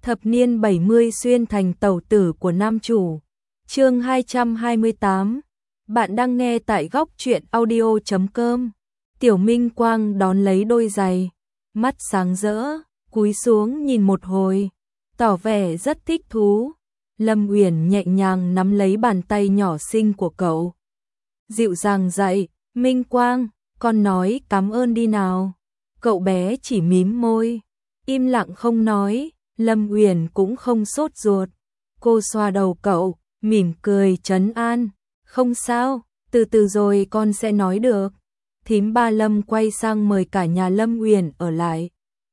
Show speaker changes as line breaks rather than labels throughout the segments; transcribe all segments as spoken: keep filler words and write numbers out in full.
Thập niên bảy mươi xuyên thành tẩu tử của nam chủ. Chương hai trăm hai mươi tám. Bạn đang nghe tại góc truyện audio chấm com. Tiểu Minh Quang đón lấy đôi giày, mắt sáng rỡ, cúi xuống nhìn một hồi, tỏ vẻ rất thích thú. Lâm Uyển nhẹ nhàng nắm lấy bàn tay nhỏ xinh của cậu, dịu dàng dạy, Minh Quang, con nói cảm ơn đi nào. Cậu bé chỉ mím môi, im lặng không nói. Lâm Uyển cũng không sốt ruột, cô xoa đầu cậu, mỉm cười trấn an, không sao, từ từ rồi con sẽ nói được. Thím ba Lâm quay sang mời cả nhà Lâm Uyển ở lại.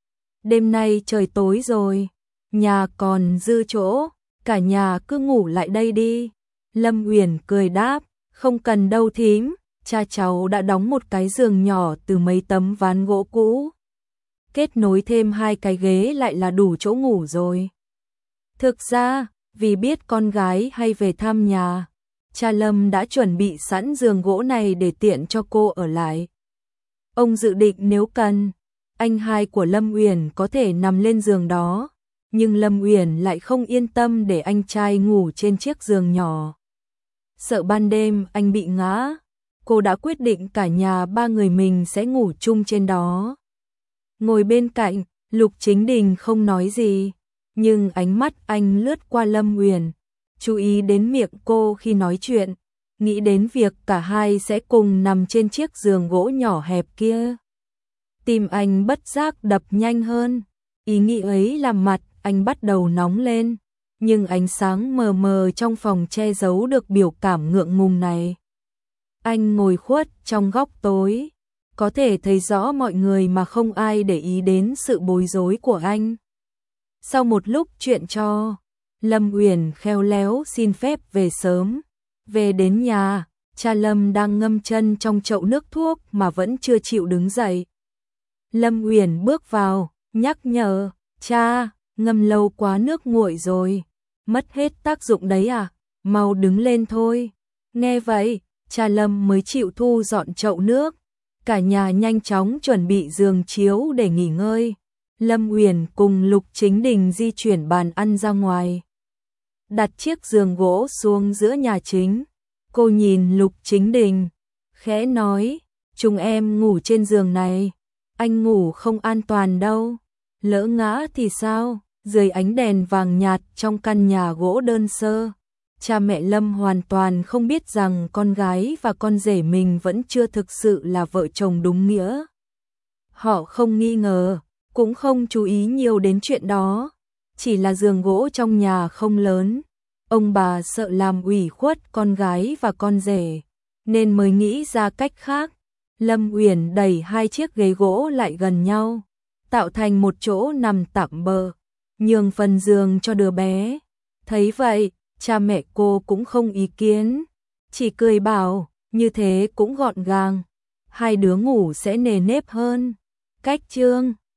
Đêm nay trời tối rồi, nhà còn dư chỗ, cả nhà cứ ngủ lại đây đi. Lâm Uyển cười đáp, không cần đâu thím, cha cháu đã đóng một cái giường nhỏ từ mấy tấm ván gỗ cũ, kết nối thêm hai cái ghế lại là đủ chỗ ngủ rồi. Thực ra, vì biết con gái hay về thăm nhà, cha Lâm đã chuẩn bị sẵn giường gỗ này để tiện cho cô ở lại. Ông dự định nếu cần, anh hai của Lâm Uyển có thể nằm lên giường đó, nhưng Lâm Uyển lại không yên tâm để anh trai ngủ trên chiếc giường nhỏ. Sợ ban đêm anh bị ngã, cô đã quyết định cả nhà ba người mình sẽ ngủ chung trên đó. Ngồi bên cạnh, Lục Chính Đình không nói gì, nhưng ánh mắt anh lướt qua Lâm Uyển, chú ý đến miệng cô khi nói chuyện, nghĩ đến việc cả hai sẽ cùng nằm trên chiếc giường gỗ nhỏ hẹp kia. Tim anh bất giác đập nhanh hơn, ý nghĩ ấy làm mặt anh bắt đầu nóng lên, nhưng ánh sáng mờ mờ trong phòng che giấu được biểu cảm ngượng ngùng này. Anh ngồi khuất trong góc tối, có thể thấy rõ mọi người mà không ai để ý đến sự bối rối của anh. Sau một lúc chuyện trò, Lâm Uyển khéo léo xin phép về sớm. Về đến nhà, cha Lâm đang ngâm chân trong chậu nước thuốc mà vẫn chưa chịu đứng dậy. Lâm Uyển bước vào, nhắc nhở, cha, ngâm lâu quá nước nguội rồi, mất hết tác dụng đấy à, mau đứng lên thôi. Nghe vậy, cha Lâm mới chịu thu dọn chậu nước. Cả nhà nhanh chóng chuẩn bị giường chiếu để nghỉ ngơi. Lâm Uyển cùng Lục Chính Đình di chuyển bàn ăn ra ngoài, đặt chiếc giường gỗ xuống giữa nhà chính. Cô nhìn Lục Chính Đình, khẽ nói, chúng em ngủ trên giường này, anh ngủ không an toàn đâu, lỡ ngã thì sao? Dưới ánh đèn vàng nhạt trong căn nhà gỗ đơn sơ, cha mẹ Lâm hoàn toàn không biết rằng con gái và con rể mình vẫn chưa thực sự là vợ chồng đúng nghĩa. Họ không nghi ngờ, cũng không chú ý nhiều đến chuyện đó, chỉ là giường gỗ trong nhà không lớn. Ông bà sợ làm ủy khuất con gái và con rể, nên mới nghĩ ra cách khác. Lâm Uyển đẩy hai chiếc ghế gỗ lại gần nhau, tạo thành một chỗ nằm tạm bợ, nhường phần giường cho đứa bé. Thấy vậy, cha mẹ cô cũng không ý kiến, chỉ cười bảo, như thế cũng gọn gàng, hai đứa ngủ sẽ nề nếp hơn. Cách chương